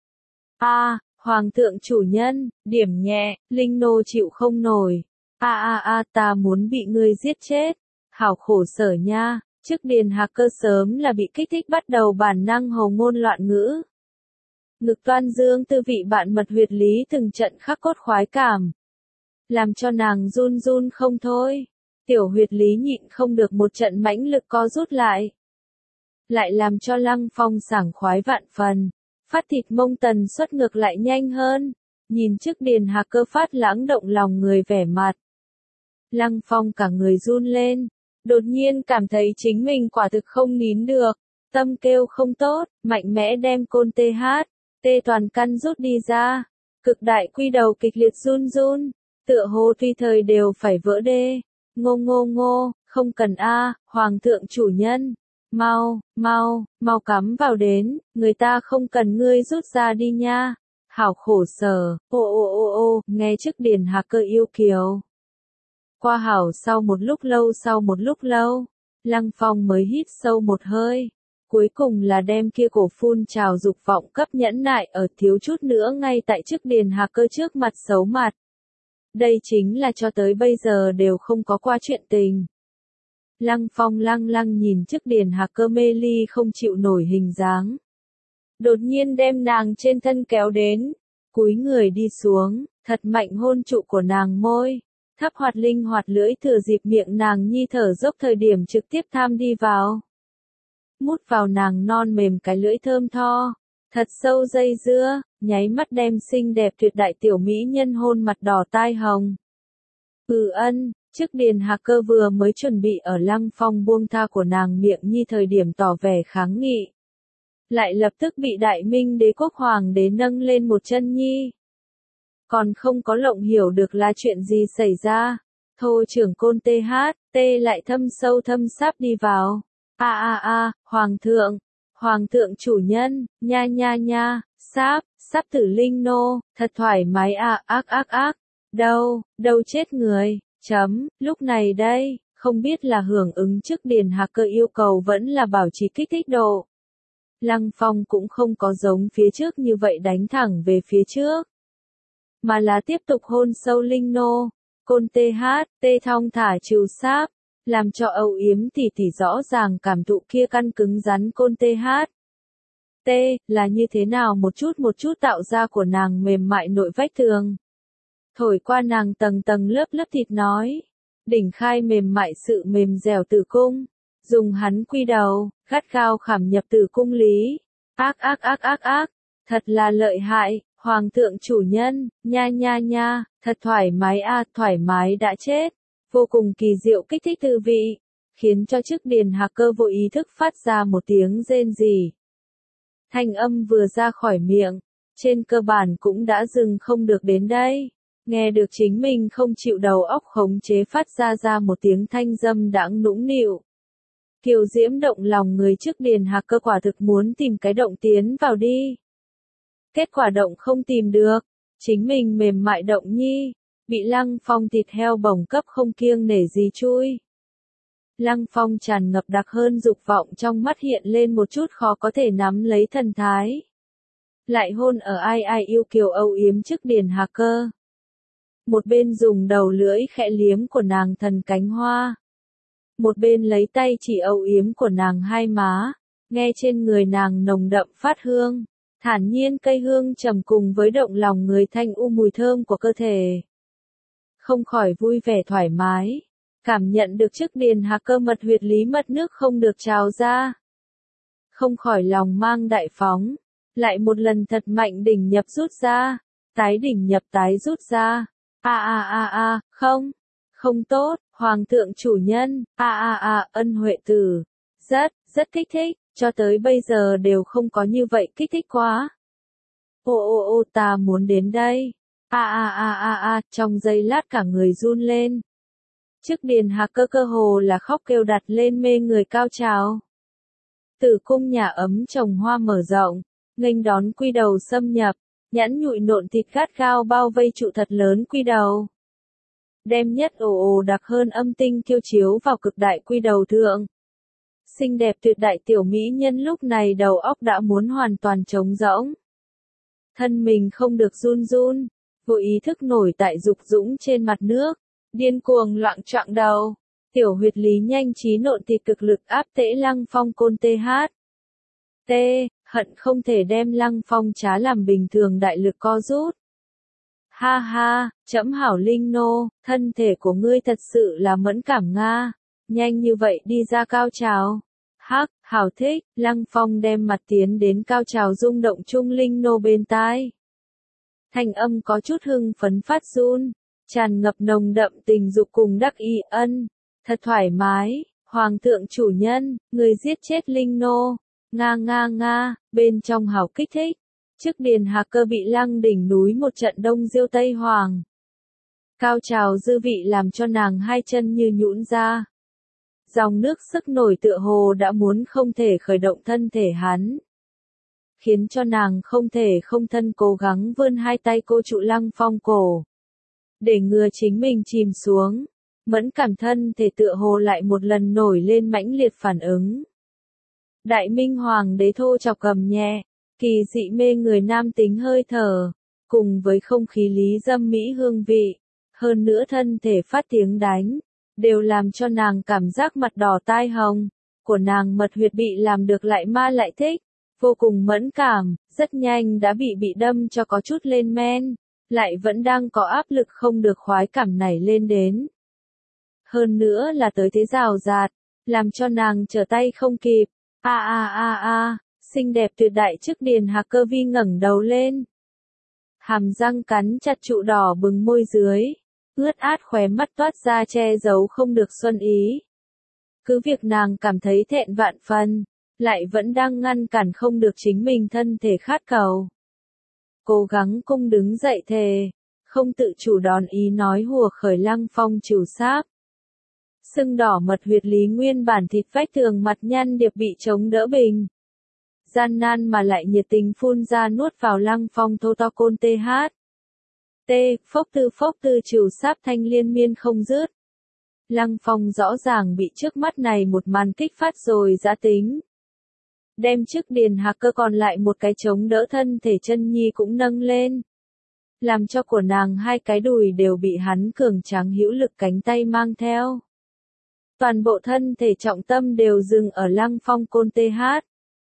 Speaker 1: A, à, Hoàng thượng chủ nhân, điểm nhẹ, linh nô chịu không nổi. A a a ta muốn bị ngươi giết chết. Hảo khổ sở nha, chức điền hacker sớm là bị kích thích bắt đầu bản năng hầu ngôn loạn ngữ. Ngực toan dương tư vị bạn mật huyệt lý từng trận khắc cốt khoái cảm. Làm cho nàng run run không thôi. Tiểu huyệt lý nhịn không được một trận mãnh lực co rút lại. Lại làm cho Lăng Phong sảng khoái vạn phần. Phát thịt mông tần suất ngược lại nhanh hơn. Nhìn trước điền hacker phát lãng động lòng người vẻ mặt. Lăng Phong cả người run lên. Đột nhiên cảm thấy chính mình quả thực không nín được. Tâm kêu không tốt, mạnh mẽ đem côn tê hát. Tê toàn căn rút đi ra. Cực đại quy đầu kịch liệt run run. Tựa hồ tùy thời đều phải vỡ đê. Ngô ngô ngô, không cần a, Hoàng thượng chủ nhân. Mau, mau, mau cắm vào đến, người ta không cần ngươi rút ra đi nha. Hảo khổ sở, ô ô ô ô, nghe chức điền hacker yêu kiều. Qua hảo sau một lúc lâu sau một lúc lâu, Lăng Phong mới hít sâu một hơi. Cuối cùng là đem kia cổ phun trào dục vọng cấp nhẫn nại ở thiếu chút nữa ngay tại chức điền hacker trước mặt xấu mặt. Đây chính là cho tới bây giờ đều không có qua chuyện tình. Lăng Phong lăng lăng nhìn chức điền hacker mê ly không chịu nổi hình dáng. Đột nhiên đem nàng trên thân kéo đến, cúi người đi xuống, thật mạnh hôn trụ của nàng môi, thấp hoạt linh hoạt lưỡi thừa dịp miệng nàng nhi thở dốc thời điểm trực tiếp tham đi vào. Mút vào nàng non mềm cái lưỡi thơm tho, thật sâu dây dưa, nháy mắt đem xinh đẹp tuyệt đại tiểu mỹ nhân hôn mặt đỏ tai hồng. Ừ ân, chức điền hacker vừa mới chuẩn bị ở Lăng Phong buông tha của nàng miệng nhi thời điểm tỏ vẻ kháng nghị. Lại lập tức bị đại minh đế quốc hoàng đế nâng lên một chân nhi. Còn không có lộng hiểu được là chuyện gì xảy ra. Thô trưởng côn tê hát, tê lại thâm sâu thâm sáp đi vào. A a a, Hoàng thượng, Hoàng thượng chủ nhân, nha nha nha, sáp, sáp tử linh nô, thật thoải mái à, ác ác ác. Đâu, đâu chết người, chấm, lúc này đây, không biết là hưởng ứng chức điền hacker yêu cầu vẫn là bảo trì kích thích độ. Lăng Phong cũng không có giống phía trước như vậy đánh thẳng về phía trước. Mà là tiếp tục hôn sâu linh nô, côn tê hát, tê thong thả trừ sáp, làm cho âu yếm tỷ tỷ rõ ràng cảm thụ kia căn cứng rắn côn tê hát. Tê, là như thế nào một chút một chút tạo ra của nàng mềm mại nội vách tường. Thổi qua nàng tầng tầng lớp lớp thịt nói. Đỉnh khai mềm mại sự mềm dẻo tử cung. Dùng hắn quy đầu, gắt gao khảm nhập tử cung lý. Ác ác ác ác ác. Thật là lợi hại, Hoàng thượng chủ nhân, nha nha nha, thật thoải mái a, thoải mái đã chết. Vô cùng kỳ diệu kích thích tư vị. Khiến cho chức điền hacker vô ý thức phát ra một tiếng rên rỉ. Thanh âm vừa ra khỏi miệng, trên cơ bản cũng đã dừng không được đến đây. Nghe được chính mình không chịu đầu óc khống chế phát ra ra một tiếng thanh dâm đãng nũng nịu. Kiều diễm động lòng người chức điền hacker quả thực muốn tìm cái động tiến vào đi. Kết quả động không tìm được, chính mình mềm mại động nhi, bị Lăng Phong thịt heo bổng cấp không kiêng nể gì chui. Lăng Phong tràn ngập đặc hơn dục vọng trong mắt hiện lên một chút khó có thể nắm lấy thần thái. lại hôn ở ai ai yêu kiều âu yếm trước Điền Hà Cơ. Một bên dùng đầu lưỡi khẽ liếm của nàng thần cánh hoa. Một bên lấy tay chỉ âu yếm của nàng hai má, nghe trên người nàng nồng đậm phát hương, thản nhiên cây hương trầm cùng với động lòng người thanh u mùi thơm của cơ thể. Không khỏi vui vẻ thoải mái, cảm nhận được trước Điền Hà Cơ mật huyệt lý mật nước không được trào ra. Không khỏi lòng mang đại phóng, lại một lần thật mạnh đỉnh nhập rút ra, tái đỉnh nhập tái rút ra. A a a a, không, không tốt, hoàng thượng chủ nhân, a a a, ân huệ tử, rất, rất kích thích, cho tới bây giờ đều không có như vậy kích thích quá. Ô ô ô ta muốn đến đây, a a a a a, trong giây lát cả người run lên. Trước Điền Hà Cơ cơ hồ là khóc kêu đặt lên mê người cao trào. Tử cung nhà ấm trồng hoa mở rộng, nghênh đón quy đầu xâm nhập. Nhẵn nhụi nộn thịt gắt gao bao vây trụ thật lớn quy đầu. Đem nhất ồ ồ đặc hơn âm tinh kiêu chiếu vào cực đại quy đầu thượng. Xinh đẹp tuyệt đại tiểu mỹ nhân lúc này đầu óc đã muốn hoàn toàn trống rỗng. Thân mình không được run run, vô ý thức nổi tại dục dũng trên mặt nước, điên cuồng loạng choạng đầu. Tiểu huyệt lý nhanh trí nộn thịt cực lực áp tễ Lăng Phong côn tê hát. T, hận không thể đem Lăng Phong trá làm bình thường đại lực co rút. Ha ha, trẫm hảo linh nô, thân thể của ngươi thật sự là mẫn cảm nga, nhanh như vậy đi ra cao trào. Hắc, hảo thích, Lăng Phong đem mặt tiến đến cao trào rung động chung linh nô bên tai. Thanh âm có chút hưng phấn phát run, tràn ngập nồng đậm tình dục cùng đắc ý ân, thật thoải mái, hoàng thượng chủ nhân, người giết chết linh nô. Nga nga nga, bên trong hào kích thích. Trước Điền Hà Cơ bị lăng đỉnh núi một trận đông diêu Tây Hoàng. Cao trào dư vị làm cho nàng hai chân như nhũn ra. Dòng nước sức nổi tựa hồ đã muốn không thể khởi động thân thể hắn. Khiến cho nàng không thể không thân cố gắng vươn hai tay cô trụ Lăng Phong cổ. Để ngừa chính mình chìm xuống. Mẫn cảm thân thể tựa hồ lại một lần nổi lên mãnh liệt phản ứng. Đại Minh Hoàng đế thô chọc cầm nhẹ, kỳ dị mê người nam tính hơi thở, cùng với không khí lý dâm mỹ hương vị, hơn nữa thân thể phát tiếng đánh, đều làm cho nàng cảm giác mặt đỏ tai hồng, của nàng mật huyệt bị làm được lại ma lại thích, vô cùng mẫn cảm, rất nhanh đã bị bị đâm cho có chút lên men, lại vẫn đang có áp lực không được khoái cảm nảy lên đến. Hơn nữa là tới thế rào rạt, làm cho nàng trở tay không kịp. A a a a, xinh đẹp tuyệt đại trước Điền Hà Cơ vi ngẩng đầu lên. Hàm răng cắn chặt trụ đỏ bừng môi dưới, ướt át khóe mắt toát ra che giấu không được xuân ý. Cứ việc nàng cảm thấy thẹn vạn phần, lại vẫn đang ngăn cản không được chính mình thân thể khát cầu. Cố gắng cung đứng dậy thề, không tự chủ đón ý nói hùa khởi Lăng Phong trừ sáp. Sưng đỏ mật huyệt lý nguyên bản thịt vách tường mặt nhăn điệp bị chống đỡ bình. Gian nan mà lại nhiệt tình phun ra nuốt vào Lăng Phong thô to côn tê hát. T, phốc tư phốc tư trừ sáp thanh liên miên không dứt. Lăng Phong rõ ràng bị trước mắt này một màn kích phát rồi giã tính. Đem trước Điền Hà Cơ còn lại một cái chống đỡ thân thể chân nhi cũng nâng lên. Làm cho của nàng hai cái đùi đều bị hắn cường tráng hữu lực cánh tay mang theo. Toàn bộ thân thể trọng tâm đều dừng ở Lăng Phong côn tê hát.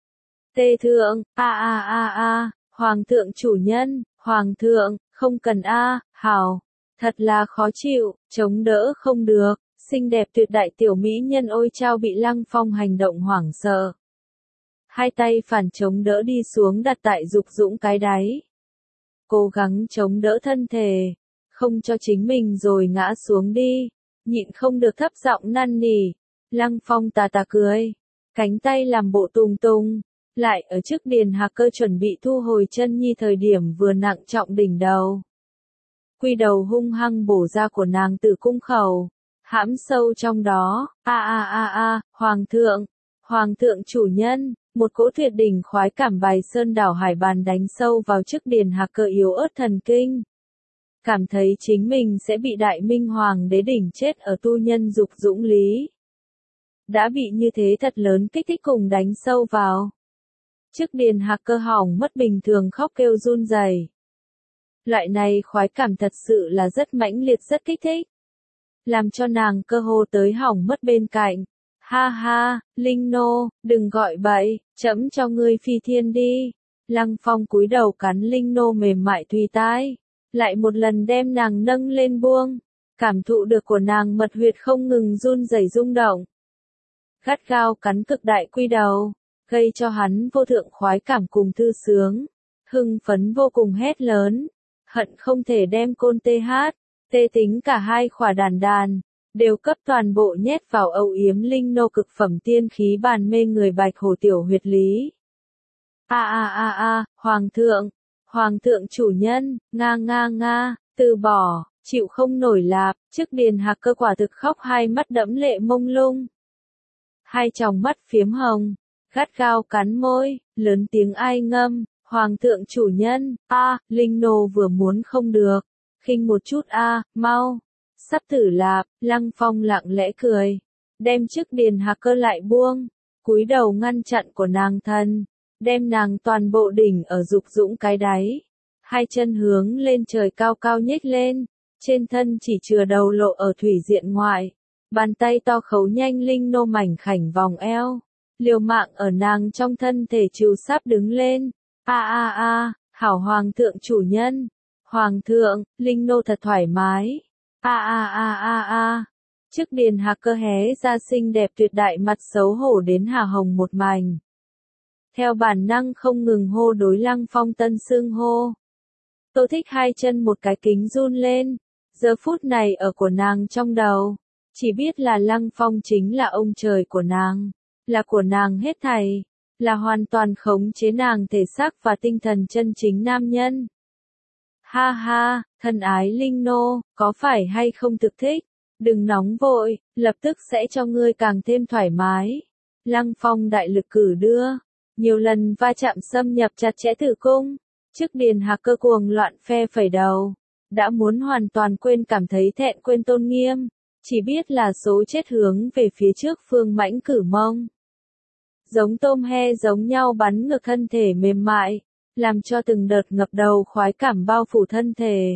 Speaker 1: Tê thượng, a a a a, hoàng thượng chủ nhân, hoàng thượng, không cần a, hào, thật là khó chịu, chống đỡ không được, xinh đẹp tuyệt đại tiểu mỹ nhân ôi chao bị Lăng Phong hành động hoảng sợ. Hai tay phản chống đỡ đi xuống đặt tại dục dũng cái đáy. Cố gắng chống đỡ thân thể, không cho chính mình rồi ngã xuống đi. Nhịn không được thấp giọng năn nỉ, Lăng Phong tà tà cười, cánh tay làm bộ tùng tùng, lại ở trước Điền Hà Cơ chuẩn bị thu hồi chân nhi thời điểm vừa nặng trọng đỉnh đầu. Quy đầu hung hăng bổ ra của nàng từ cung khẩu, hãm sâu trong đó, a a a a, hoàng thượng, hoàng thượng chủ nhân, một cỗ tuyệt đỉnh khoái cảm bài sơn đảo hải bàn đánh sâu vào trước Điền Hà Cơ yếu ớt thần kinh. Cảm thấy chính mình sẽ bị Đại Minh Hoàng đế đỉnh chết ở tu nhân dục dũng lý. Đã bị như thế thật lớn kích thích cùng đánh sâu vào. Trước điền hacker hỏng mất bình thường khóc kêu run rẩy. Loại này khoái cảm thật sự là rất mãnh liệt rất kích thích. Làm cho nàng cơ hồ tới hỏng mất bên cạnh. Ha ha, Linh Nô, đừng gọi bậy, trẫm cho ngươi phi thiên đi. Lăng Phong cúi đầu cắn Linh Nô mềm mại tùy tai. Lại một lần đem nàng nâng lên buông. Cảm thụ được của nàng mật huyệt không ngừng run rẩy rung động. Gắt gao cắn cực đại quy đầu. Gây cho hắn vô thượng khoái cảm cùng thư sướng. Hưng phấn vô cùng hét lớn. Hận không thể đem côn tê hát. Tê tính cả hai khỏa đàn đàn. Đều cấp toàn bộ nhét vào âu yếm Linh Nô cực phẩm tiên khí bàn mê người bạch hổ tiểu huyệt lý. A a a a, Hoàng thượng, Hoàng thượng chủ nhân, nga nga nga, từ bỏ, chịu không nổi lạp, trước điền hacker quả thực khóc hai mắt đẫm lệ mông lung. Hai tròng mắt phiếm hồng, gắt gao cắn môi, lớn tiếng ai ngâm, Hoàng thượng chủ nhân, a, Linh Nô vừa muốn không được, khinh một chút a, mau. Sắp thử lạp, Lăng Phong lặng lẽ cười, đem trước điền hacker lại buông, cúi đầu ngăn chặn của nàng thân, đem nàng toàn bộ đỉnh ở dục dũng cái đáy, hai chân hướng lên trời cao cao nhếch lên, trên thân chỉ chừa đầu lộ ở thủy diện ngoại, bàn tay to khấu nhanh Linh Nô mảnh khảnh vòng eo, liều mạng ở nàng trong thân thể chịu sắp đứng lên, a a a, hảo Hoàng thượng chủ nhân, Hoàng thượng, Linh Nô thật thoải mái. A a a a a. Trước điền hacker hé ra xinh đẹp tuyệt đại mặt xấu hổ đến hà hồng một mảnh. Theo bản năng không ngừng hô đối Lăng Phong tân xưng hô. Tô Thích hai chân một cái kính run lên. Giờ phút này ở của nàng trong đầu. Chỉ biết là Lăng Phong chính là ông trời của nàng. Là của nàng hết thảy. Là hoàn toàn khống chế nàng thể xác và tinh thần chân chính nam nhân. Ha ha, thân ái Linh Nô, có phải hay không thực thích? Đừng nóng vội, lập tức sẽ cho ngươi càng thêm thoải mái. Lăng Phong đại lực cử đưa, nhiều lần va chạm xâm nhập chặt chẽ tử cung. Trước điền hacker cuồng loạn phe phẩy đầu, đã muốn hoàn toàn quên cảm thấy thẹn quên tôn nghiêm, chỉ biết là số chết hướng về phía trước phương mãnh cử mông. Giống tôm he giống nhau bắn ngược thân thể mềm mại. Làm cho từng đợt ngập đầu khoái cảm bao phủ thân thể.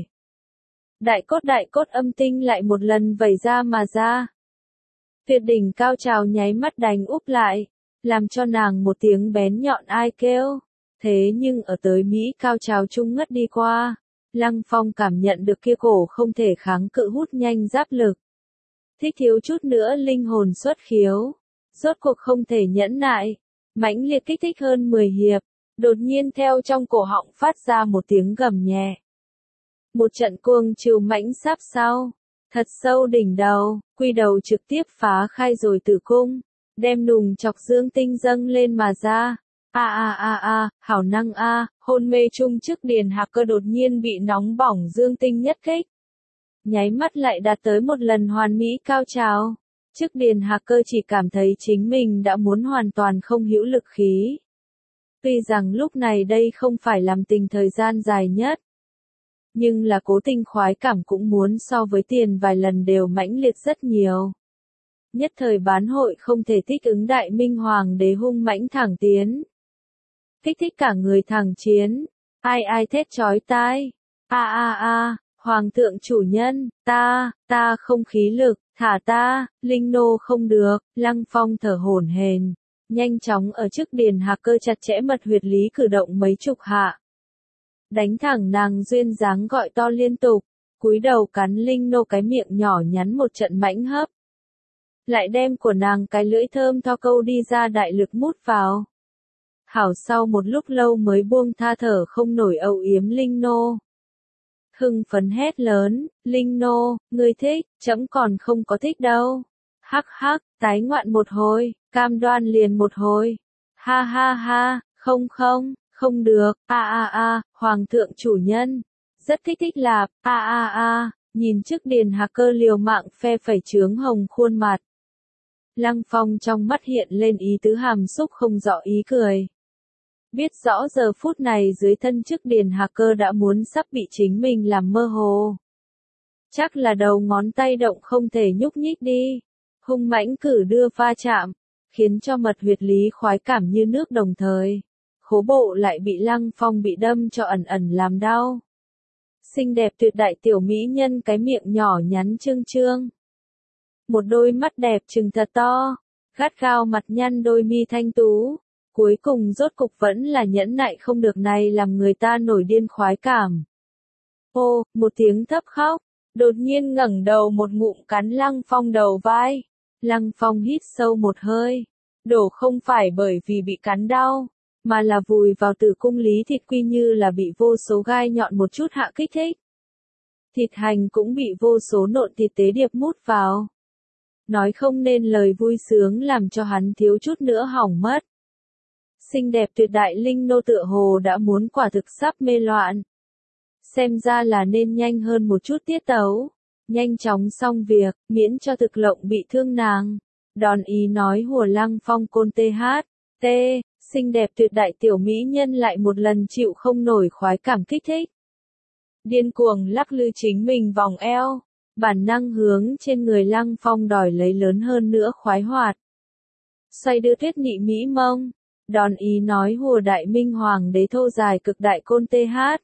Speaker 1: Đại cốt đại cốt âm tinh lại một lần vẩy ra mà ra. Tuyệt đỉnh cao trào nháy mắt đánh úp lại, làm cho nàng một tiếng bén nhọn ai kêu. Thế nhưng ở tới Mỹ cao trào trung ngất đi qua, Lăng Phong cảm nhận được kia cổ không thể kháng cự hút nhanh giáp lực. Thích thiếu chút nữa linh hồn xuất khiếu, rốt cuộc không thể nhẫn nại, mãnh liệt kích thích hơn mười hiệp. Đột nhiên theo trong cổ họng phát ra một tiếng gầm nhẹ. Một trận cuồng chiều mãnh sáp sau, thật sâu đỉnh đầu, quy đầu trực tiếp phá khai rồi tử cung, đem nùng chọc dương tinh dâng lên mà ra. A a a a, hảo năng a, hôn mê chung trước điền hacker đột nhiên bị nóng bỏng dương tinh nhất kích. Nháy mắt lại đạt tới một lần hoàn mỹ cao trào. Trước điền hacker chỉ cảm thấy chính mình đã muốn hoàn toàn không hữu lực khí. Tuy rằng lúc này đây không phải làm tình thời gian dài nhất, nhưng là cố tình khoái cảm cũng muốn so với tiền vài lần đều mãnh liệt rất nhiều. Nhất thời bán hội không thể thích ứng đại minh hoàng đế hung mãnh thẳng tiến. Kích thích cả người thẳng chiến, ai ai thét chói tai, a a a, Hoàng thượng chủ nhân, ta, ta không khí lực, thả ta, Linh Nô không được, Lăng Phong thở hổn hển. Nhanh chóng ở trước điền hacker chặt chẽ mật huyệt lý cử động mấy chục hạ. Đánh thẳng nàng duyên dáng gọi to liên tục, cúi đầu cắn Linh Nô cái miệng nhỏ nhắn một trận mãnh hấp. Lại đem của nàng cái lưỡi thơm tho câu đi ra đại lực mút vào. Hảo sau một lúc lâu mới buông tha thở không nổi âu yếm Linh Nô. Hưng phấn hét lớn, Linh Nô, ngươi thích, trẫm còn không có thích đâu. Hắc hắc, tái ngoạn một hồi, cam đoan liền một hồi. Ha ha ha, không không, không được, a a a, Hoàng thượng chủ nhân. Rất thích thích lạp, a a a, nhìn trước điền hacker liều mạng phe phẩy trướng hồng khuôn mặt. Lăng Phong trong mắt hiện lên ý tứ hàm xúc không rõ ý cười. Biết rõ giờ phút này dưới thân trước điền hacker đã muốn sắp bị chính mình làm mơ hồ. Chắc là đầu ngón tay động không thể nhúc nhích đi. Hung mãnh cử đưa pha chạm, khiến cho mật huyệt lý khoái cảm như nước đồng thời. khố bộ lại bị Lăng Phong bị đâm cho ẩn ẩn làm đau. Xinh đẹp tuyệt đại tiểu mỹ nhân cái miệng nhỏ nhắn trương trương. Một đôi mắt đẹp trừng thật to, gắt gao mặt nhăn đôi mi thanh tú. Cuối cùng rốt cục vẫn là nhẫn nại không được này làm người ta nổi điên khoái cảm. Ô, một tiếng thấp khóc, đột nhiên ngẩng đầu một ngụm cắn Lăng Phong đầu vai. Lăng Phong hít sâu một hơi, đổ không phải bởi vì bị cắn đau, mà là vùi vào tử cung lý thịt quy như là bị vô số gai nhọn một chút hạ kích thích. Thịt hành cũng bị vô số nộn thịt tế điệp mút vào. Nói không nên lời vui sướng làm cho hắn thiếu chút nữa hỏng mất. Xinh đẹp tuyệt đại linh nô tựa hồ đã muốn quả thực sắp mê loạn. Xem ra là nên nhanh hơn một chút tiết tấu, nhanh chóng xong việc, miễn cho thực lộng bị thương nàng. Đòn ý nói hùa Lăng Phong côn tê hát, tê, xinh đẹp tuyệt đại tiểu mỹ nhân lại một lần chịu không nổi khoái cảm kích thích. Điên cuồng lắc lư chính mình vòng eo, bản năng hướng trên người Lăng Phong đòi lấy lớn hơn nữa khoái hoạt. Xoay đưa tuyết nhị mỹ mông, đòn ý nói hùa đại minh hoàng đế thô dài cực đại côn tê hát.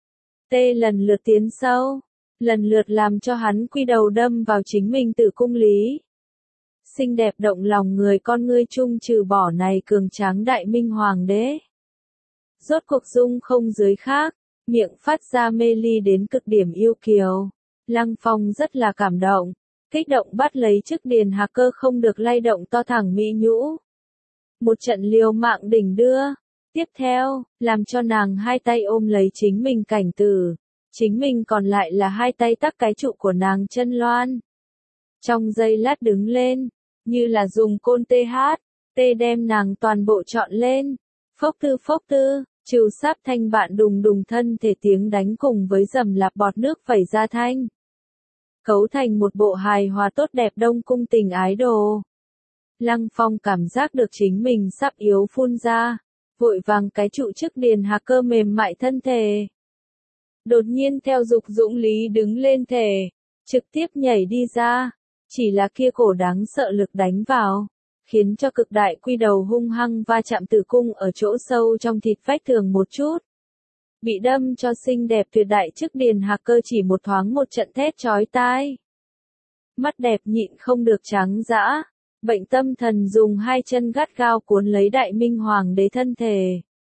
Speaker 1: Tê lần lượt tiến sâu, lần lượt làm cho hắn quy đầu đâm vào chính mình tử cung lý. Xinh đẹp động lòng người con ngươi chung trừ bỏ này cường tráng đại minh hoàng đế. Rốt cuộc dung không dưới khác, miệng phát ra mê ly đến cực điểm yêu kiều. Lăng Phong rất là cảm động, kích động bắt lấy chức điền hạc cơ không được lay động to thẳng mỹ nhũ. Một trận liều mạng đỉnh đưa. Tiếp theo, làm cho nàng hai tay ôm lấy chính mình cảnh tử, chính mình còn lại là hai tay tắc cái trụ của nàng chân loan. Trong giây lát đứng lên, như là dùng côn tê hát, tê đem nàng toàn bộ trọn lên. Phốc tư phốc tư, trừ sáp thanh bạn đùng đùng thân thể tiếng đánh cùng với rầm lạp bọt nước vẩy ra thanh. Cấu thành một bộ hài hòa tốt đẹp đông cung tình ái đồ. Lăng Phong cảm giác được chính mình sắp yếu phun ra. Vội vàng cái trụ chức điền hạc cơ mềm mại thân thể. Đột nhiên theo dục dũng lý đứng lên thể, trực tiếp nhảy đi ra, chỉ là kia cổ đáng sợ lực đánh vào, khiến cho cực đại quy đầu hung hăng va chạm tử cung ở chỗ sâu trong thịt vách tường một chút. Bị đâm cho xinh đẹp tuyệt đại chức điền hạc cơ chỉ một thoáng một trận thét chói tai. Mắt đẹp nhịn không được trắng dã. Bệnh tâm thần dùng hai chân gắt gao cuốn lấy đại minh hoàng đế thân thể.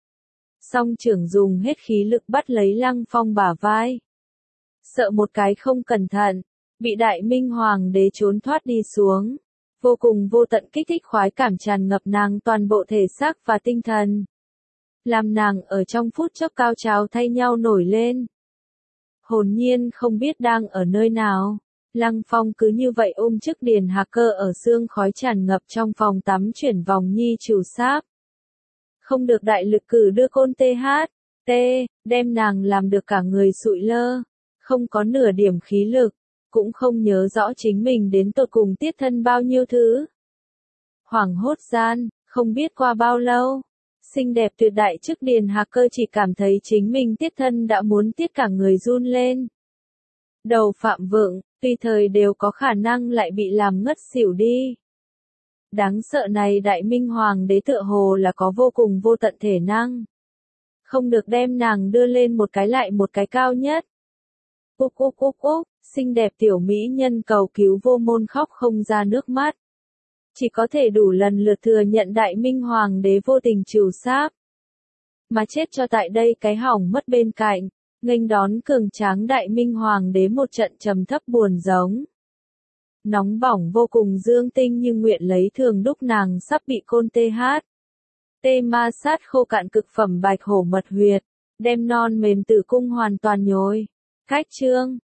Speaker 1: Song trưởng dùng hết khí lực bắt lấy Lăng Phong bả vai. Sợ một cái không cẩn thận, bị đại minh hoàng đế trốn thoát đi xuống. Vô cùng vô tận kích thích khoái cảm tràn ngập nàng toàn bộ thể xác và tinh thần. Làm nàng ở trong phút chốc cao trào thay nhau nổi lên. Hồn nhiên không biết đang ở nơi nào. Lăng Phong cứ như vậy ôm chức điền hạc cơ ở xương khói tràn ngập trong phòng tắm chuyển vòng nhi chủ sáp. Không được đại lực cử đưa côn tê hát, tê, đem nàng làm được cả người sụi lơ, không có nửa điểm khí lực, cũng không nhớ rõ chính mình đến tột cùng tiết thân bao nhiêu thứ. Hoảng hốt gian, không biết qua bao lâu, xinh đẹp tuyệt đại chức điền hạc cơ chỉ cảm thấy chính mình tiết thân đã muốn tiết cả người run lên. Đầu phạm vượng, tùy thời đều có khả năng lại bị làm ngất xỉu đi. Đáng sợ này đại minh hoàng đế tựa hồ là có vô cùng vô tận thể năng. Không được đem nàng đưa lên một cái lại một cái cao nhất. Úc úc úc úc, xinh đẹp tiểu mỹ nhân cầu cứu vô môn khóc không ra nước mắt. Chỉ có thể đủ lần lượt thừa nhận đại minh hoàng đế vô tình trừ sáp. Mà chết cho tại đây cái hỏng mất bên cạnh. Nghênh đón cường tráng đại minh hoàng đế một trận trầm thấp buồn giống. Nóng bỏng vô cùng dương tinh như nguyện lấy thường đúc nàng sắp bị côn tê hát. Tê ma sát khô cạn cực phẩm bạch hổ mật huyệt, đem non mềm tử cung hoàn toàn nhồi. Cách chương.